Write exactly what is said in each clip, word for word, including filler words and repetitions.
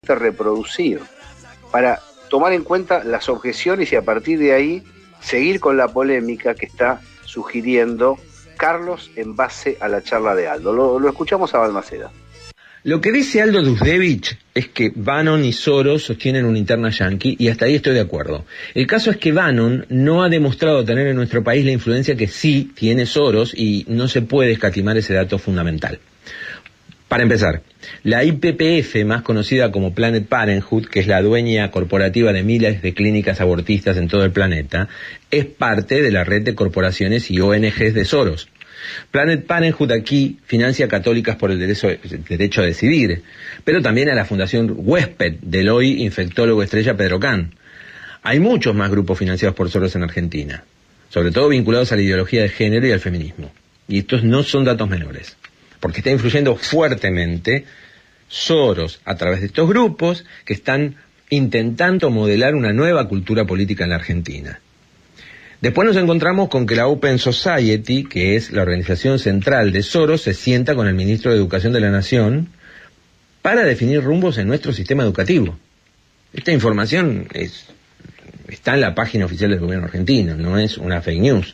reproducir, para tomar en cuenta las objeciones y a partir de ahí seguir con la polémica que está sugiriendo Carlos en base a la charla de Aldo. Lo, lo escuchamos a Balmaceda. Lo que dice Aldo Dujsevich es que Bannon y Soros sostienen una interna yanqui, y hasta ahí estoy de acuerdo. El caso es que Bannon no ha demostrado tener en nuestro país la influencia que sí tiene Soros, y no se puede escatimar ese dato fundamental. Para empezar, la I P P F, más conocida como Planned Parenthood, que es la dueña corporativa de miles de clínicas abortistas en todo el planeta, es parte de la red de corporaciones y O N Ges de Soros. Planned Parenthood aquí financia católicas por el derecho, el derecho a decidir, pero también a la Fundación Huésped del hoy infectólogo estrella Pedro Can. Hay muchos más grupos financiados por Soros en Argentina, sobre todo vinculados a la ideología de género y al feminismo. Y estos no son datos menores, porque está influyendo fuertemente Soros a través de estos grupos que están intentando modelar una nueva cultura política en la Argentina. Después nos encontramos con que la Open Society, que es la organización central de Soros, se sienta con el ministro de Educación de la Nación para definir rumbos en nuestro sistema educativo. Esta información es, está en la página oficial del gobierno argentino, no es una fake news.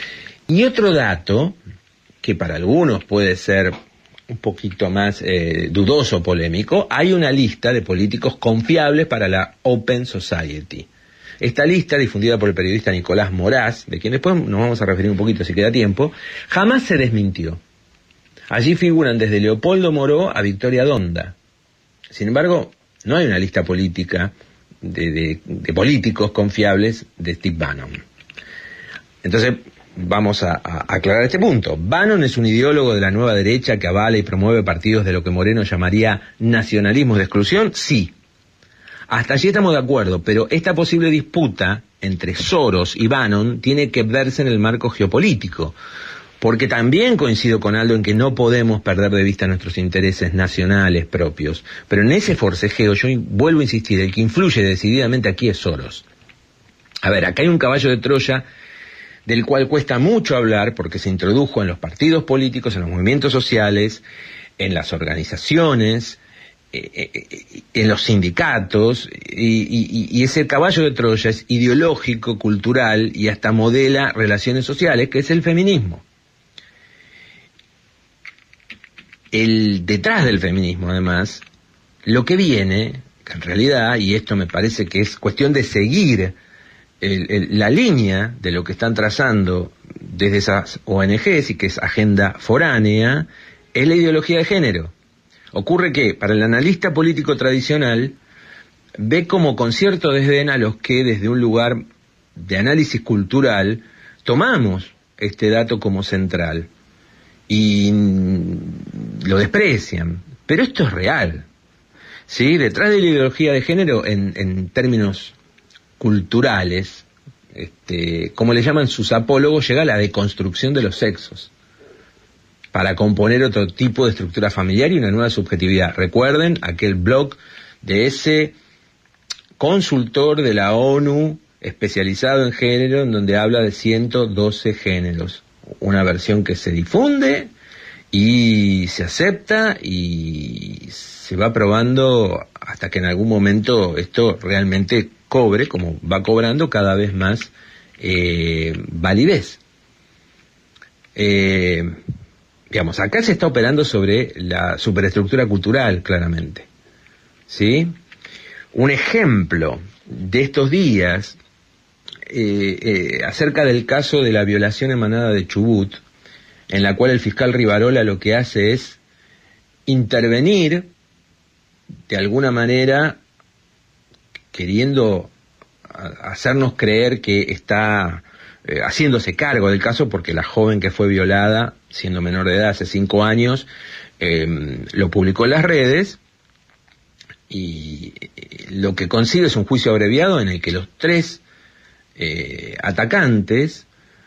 Y otro dato, que para algunos puede ser un poquito más eh, dudoso, polémico, hay una lista de políticos confiables para la Open Society. Esta lista, difundida por el periodista Nicolás Moraz, de quien después nos vamos a referir un poquito si queda tiempo, jamás se desmintió. Allí figuran desde Leopoldo Moró a Victoria Donda. Sin embargo, no hay una lista política de, de, de políticos confiables de Steve Bannon. Entonces, vamos a, a aclarar este punto. Bannon es un ideólogo de la nueva derecha que avala y promueve partidos de lo que Moreno llamaría nacionalismos de exclusión, sí. Hasta allí estamos de acuerdo, pero esta posible disputa entre Soros y Bannon tiene que verse en el marco geopolítico, porque también coincido con Aldo en que no podemos perder de vista nuestros intereses nacionales propios, pero en ese forcejeo yo vuelvo a insistir, el que influye decididamente aquí es Soros. A ver, acá hay un caballo de Troya del cual cuesta mucho hablar porque se introdujo en los partidos políticos, en los movimientos sociales, en las organizaciones, en los sindicatos, y, y, y ese caballo de Troya es ideológico, cultural y hasta modela relaciones sociales, que es el feminismo. El detrás del feminismo, además, lo que viene, que en realidad, y esto me parece que es cuestión de seguir el, el, la línea de lo que están trazando desde esas O N Ges y que es agenda foránea, es la ideología de género. Ocurre que, para el analista político tradicional, ve como con cierto desdén a los que, desde un lugar de análisis cultural, tomamos este dato como central y lo desprecian. Pero esto es real, ¿sí? Detrás de la ideología de género, en, en términos culturales, este, como le llaman sus apólogos, llega la deconstrucción de los sexos, para componer otro tipo de estructura familiar y una nueva subjetividad. Recuerden aquel blog de ese consultor de la ONU especializado en género, en donde habla de ciento doce géneros. Una versión que se difunde y se acepta y se va probando hasta que en algún momento esto realmente cobre, como va cobrando cada vez más eh, validez. Eh... Digamos, acá se está operando sobre la superestructura cultural, claramente, ¿sí? Un ejemplo de estos días, eh, eh, acerca del caso de la violación en Manada de Chubut, en la cual el fiscal Rivarola lo que hace es intervenir, de alguna manera, queriendo hacernos creer que está eh, haciéndose cargo del caso, porque la joven que fue violada, siendo menor de edad hace cinco años, eh, lo publicó en las redes, y lo que consigue es un juicio abreviado en el que los tres eh, atacantes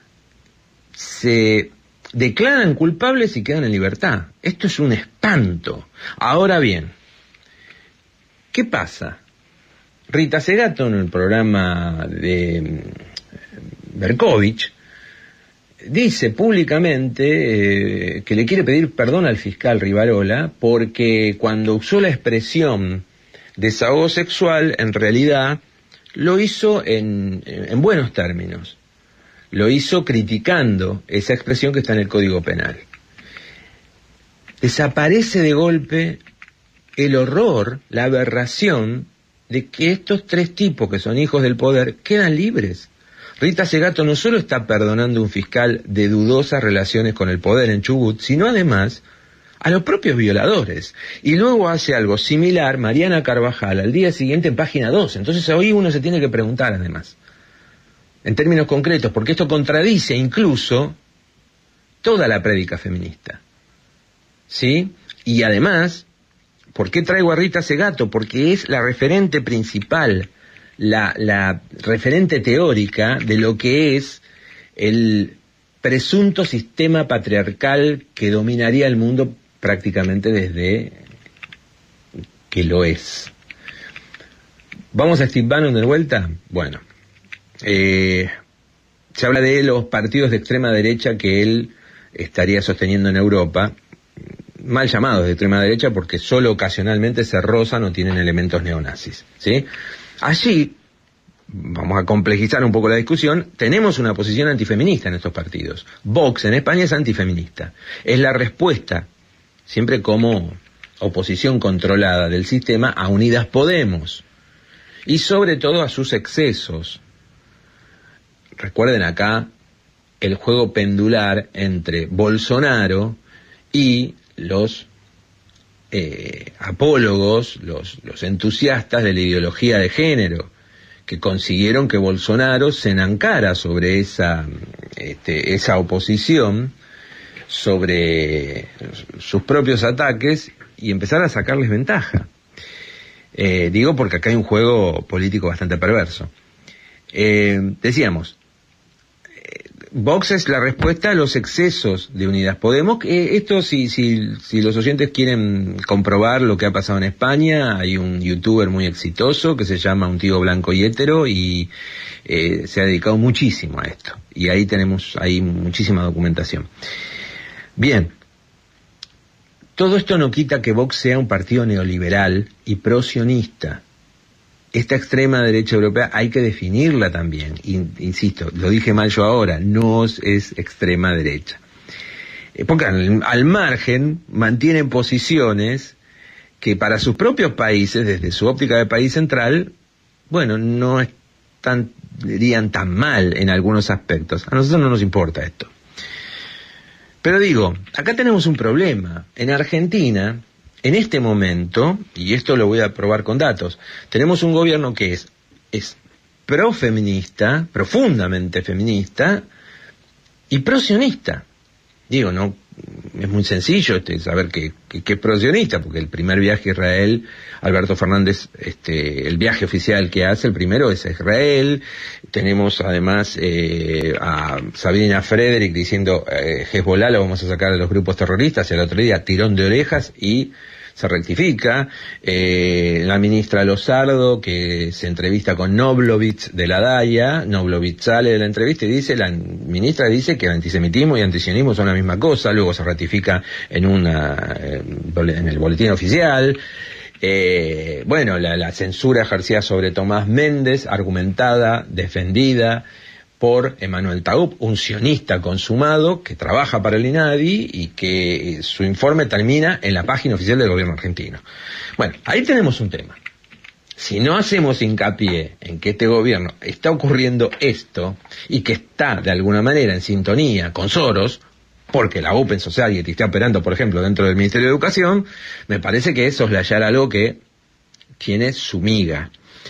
se declaran culpables y quedan en libertad. Esto es un espanto. Ahora bien, ¿qué pasa? Rita Segato, en el programa de Berkovich, dice públicamente eh, que le quiere pedir perdón al fiscal Rivarola porque cuando usó la expresión desahogo sexual, en realidad, lo hizo en, en buenos términos. Lo hizo criticando esa expresión que está en el Código Penal. Desaparece de golpe el horror, la aberración de que estos tres tipos que son hijos del poder quedan libres. Rita Segato no solo está perdonando a un fiscal de dudosas relaciones con el poder en Chubut, sino además a los propios violadores. Y luego hace algo similar Mariana Carvajal al día siguiente en Página doce. Entonces hoy uno se tiene que preguntar además, en términos concretos, porque esto contradice incluso toda la prédica feminista. ¿Sí? Y además, ¿por qué traigo a Rita Segato? Porque es la referente principal, la, la referente teórica de lo que es el presunto sistema patriarcal que dominaría el mundo prácticamente desde que lo es. ¿Vamos a Steve Bannon de vuelta? Bueno, eh, se habla de los partidos de extrema derecha que él estaría sosteniendo en Europa, mal llamados de extrema derecha porque solo ocasionalmente se rozan o tienen elementos neonazis, ¿sí? Allí, vamos a complejizar un poco la discusión, tenemos una posición antifeminista en estos partidos. Vox en España es antifeminista. Es la respuesta, siempre como oposición controlada del sistema, a Unidas Podemos. Y sobre todo a sus excesos. Recuerden acá el juego pendular entre Bolsonaro y los eh, apólogos, los, los entusiastas de la ideología de género, que consiguieron que Bolsonaro se enancara sobre esa, este, esa oposición, sobre sus propios ataques y empezar a sacarles ventaja. Eh, digo porque acá hay un juego político bastante perverso. Eh, decíamos, Vox es la respuesta a los excesos de Unidas Podemos. Eh, esto, si, si, si los oyentes quieren comprobar lo que ha pasado en España, hay un youtuber muy exitoso que se llama Un Tío Blanco y Hétero y eh, se ha dedicado muchísimo a esto. Y ahí tenemos ahí muchísima documentación. Bien, todo esto no quita que Vox sea un partido neoliberal y pro-sionista. Esta extrema derecha europea hay que definirla también. Insisto, lo dije mal yo ahora, no es extrema derecha. Porque al, al margen mantienen posiciones que para sus propios países, desde su óptica de país central, bueno, no están, dirían tan mal en algunos aspectos. A nosotros no nos importa esto. Pero digo, acá tenemos un problema. En Argentina, en este momento, y esto lo voy a probar con datos, tenemos un gobierno que es, es pro-feminista, profundamente feminista, y pro-sionista. Digo, no, es muy sencillo este, saber que, que, que es pro-sionista, porque el primer viaje a Israel, Alberto Fernández, este, el viaje oficial que hace, el primero es a Israel. Tenemos además eh, a Sabrina Frederick diciendo eh, Hezbollah lo vamos a sacar de los grupos terroristas, y el otro día tirón de orejas y se rectifica. Eh, la ministra Lozardo, que se entrevista con Noblovitz de la Daya, Noblovitz sale de la entrevista y dice, la ministra dice que el antisemitismo y antisionismo son la misma cosa, luego se ratifica en una en el boletín oficial. Eh, bueno, la, la censura ejercida sobre Tomás Méndez, argumentada, defendida por Emanuel Taub, un sionista consumado que trabaja para el INADI y que su informe termina en la página oficial del gobierno argentino. Bueno, ahí tenemos un tema. Si no hacemos hincapié en que este gobierno está ocurriendo esto y que está de alguna manera en sintonía con Soros, porque la Open Society está operando, por ejemplo, dentro del Ministerio de Educación, me parece que es soslayar algo que tiene su miga.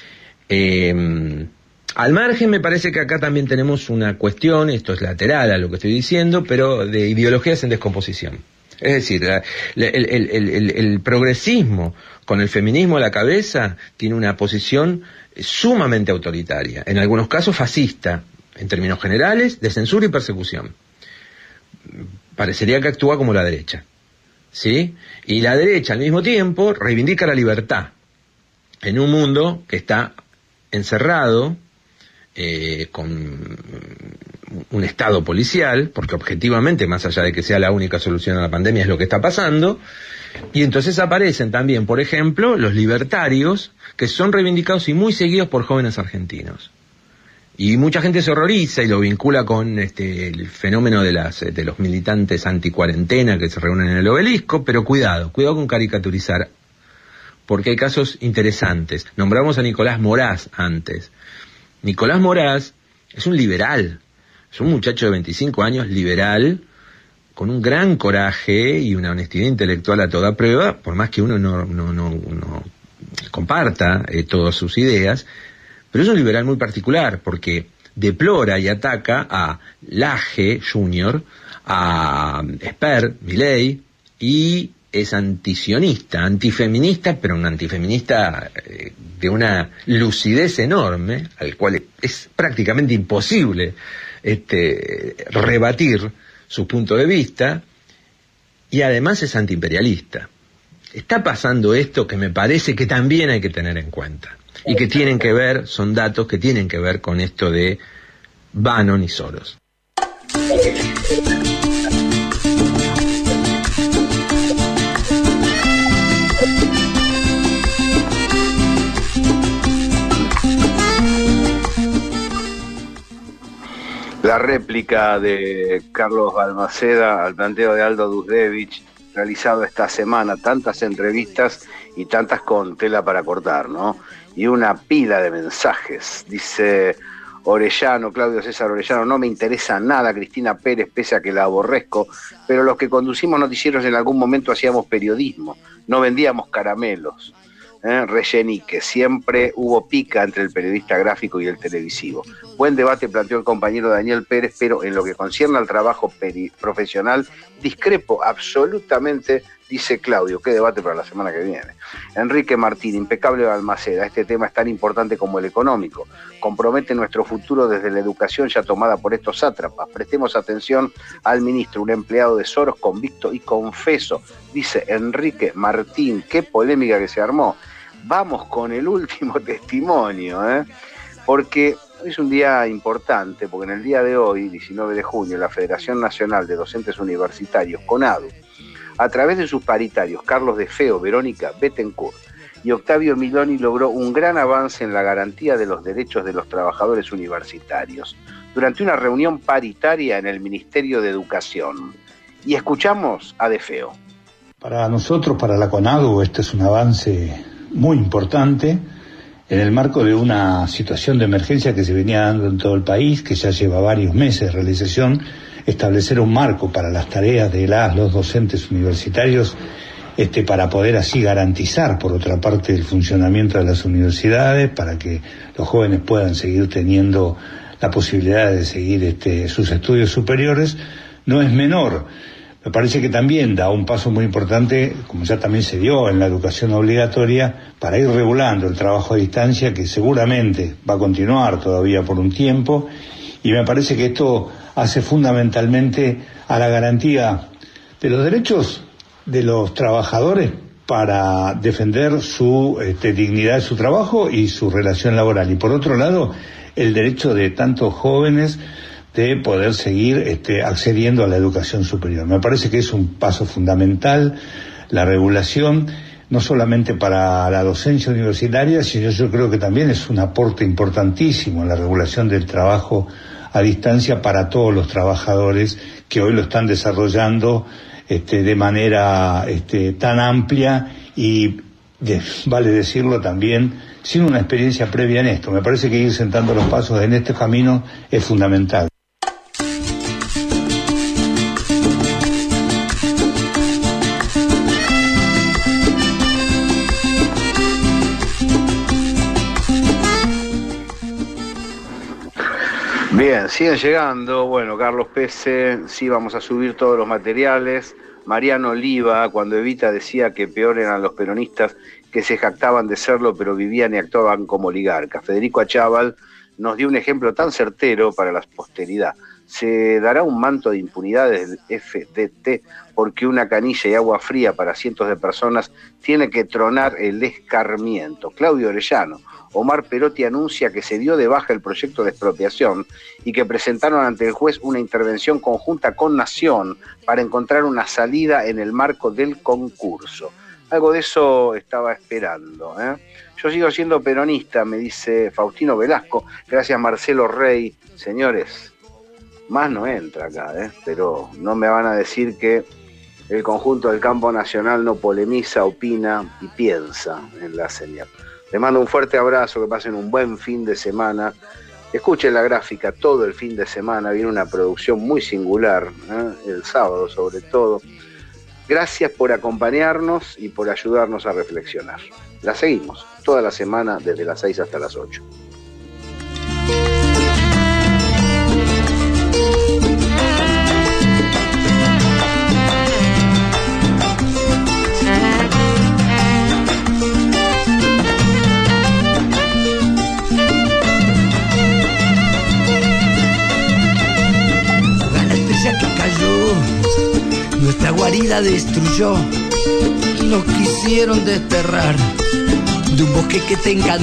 Eh, al margen, me parece que acá también tenemos una cuestión, esto es lateral a lo que estoy diciendo, pero de ideologías en descomposición. Es decir, la, la, el, el, el, el progresismo con el feminismo a la cabeza tiene una posición sumamente autoritaria, en algunos casos fascista, en términos generales, de censura y persecución. Parecería que actúa como la derecha, ¿sí? Y la derecha al mismo tiempo reivindica la libertad en un mundo que está encerrado, eh, con un estado policial, porque objetivamente, más allá de que sea la única solución a la pandemia, es lo que está pasando. Y entonces aparecen también, por ejemplo, los libertarios, que son reivindicados y muy seguidos por jóvenes argentinos. Y mucha gente se horroriza y lo vincula con este, el fenómeno de, las, de los militantes anticuarentena que se reúnen en el Obelisco, pero cuidado, cuidado con caricaturizar, porque hay casos interesantes. Nombramos a Nicolás Moraz antes. Nicolás Moraz es un liberal, es un muchacho de veinticinco años liberal, con un gran coraje y una honestidad intelectual a toda prueba, por más que uno no, no, no, no comparta eh, todas sus ideas, pero es un liberal muy particular, porque deplora y ataca a Laje junior, a Esper, Milei, y es antisionista, antifeminista, pero un antifeminista eh, de una lucidez enorme, al cual es prácticamente imposible este, rebatir su punto de vista, y además es antiimperialista. Está pasando esto que me parece que también hay que tener en cuenta, y que tienen que ver, son datos que tienen que ver con esto de Bannon y Soros. La réplica de Carlos Balmaceda al planteo de Aldo Duzdevich, realizado esta semana, tantas entrevistas y tantas con tela para cortar, ¿no? Y una pila de mensajes. Dice Orellano, Claudio César Orellano: no me interesa nada Cristina Pérez, pese a que la aborrezco, pero los que conducimos noticieros en algún momento hacíamos periodismo, no vendíamos caramelos. ¿Eh? Rellenique, siempre hubo pica entre el periodista gráfico y el televisivo. Buen debate planteó el compañero Daniel Pérez, pero en lo que concierne al trabajo peri- profesional, discrepo absolutamente, dice Claudio. Qué debate para la semana que viene. Enrique Martín, impecable Balmaceda, este tema es tan importante como el económico. Compromete nuestro futuro desde la educación ya tomada por estos sátrapas. Prestemos atención al ministro, un empleado de Soros convicto y confeso, dice Enrique Martín. Qué polémica que se armó. Vamos con el último testimonio, ¿eh? Porque es un día importante, porque en el día de hoy, diecinueve de junio, la Federación Nacional de Docentes Universitarios, CONADU, a través de sus paritarios, Carlos De Feo, Verónica Bettencourt y Octavio Miloni, logró un gran avance en la garantía de los derechos de los trabajadores universitarios durante una reunión paritaria en el Ministerio de Educación. Y escuchamos a De Feo. Para nosotros, para la CONADU, este es un avance muy importante en el marco de una situación de emergencia que se venía dando en todo el país, que ya lleva varios meses de realización, establecer un marco para las tareas de las, los docentes universitarios, este, para poder así garantizar, por otra parte, el funcionamiento de las universidades, para que los jóvenes puedan seguir teniendo la posibilidad de seguir este, sus estudios superiores, no es menor. Me parece que también da un paso muy importante, como ya también se dio en la educación obligatoria, para ir regulando el trabajo a distancia, que seguramente va a continuar todavía por un tiempo, y me parece que esto hace fundamentalmente a la garantía de los derechos de los trabajadores para defender su este, dignidad de su trabajo y su relación laboral. Y por otro lado, el derecho de tantos jóvenes de poder seguir este, accediendo a la educación superior. Me parece que es un paso fundamental la regulación, no solamente para la docencia universitaria, sino yo creo que también es un aporte importantísimo en la regulación del trabajo a distancia para todos los trabajadores que hoy lo están desarrollando este, de manera este, tan amplia y, de, vale decirlo también, sin una experiencia previa en esto. Me parece que ir sentando los pasos en este camino es fundamental. Bien, siguen llegando. Bueno, Carlos Pese, sí, vamos a subir todos los materiales. Mariano Oliva, cuando Evita decía que peor eran los peronistas que se jactaban de serlo, pero vivían y actuaban como oligarcas. Federico Achával nos dio un ejemplo tan certero para la posteridad. ¿Se dará un manto de impunidad del F D T porque una canilla y agua fría para cientos de personas tiene que tronar el escarmiento? Claudio Orellano. Omar Perotti anuncia que se dio de baja el proyecto de expropiación y que presentaron ante el juez una intervención conjunta con Nación para encontrar una salida en el marco del concurso. Algo de eso estaba esperando, ¿eh? Yo sigo siendo peronista, me dice Faustino Velasco. Gracias, Marcelo Rey. Señores, más no entra acá, ¿eh? Pero no me van a decir que el conjunto del campo nacional no polemiza, opina y piensa en la señal. Les mando un fuerte abrazo, que pasen un buen fin de semana. Escuchen la gráfica todo el fin de semana, viene una producción muy singular, ¿eh? El sábado sobre todo. Gracias por acompañarnos y por ayudarnos a reflexionar. La seguimos toda la semana desde las seis hasta las ocho. Nuestra guarida destruyó, nos quisieron desterrar de un bosque que te encantó.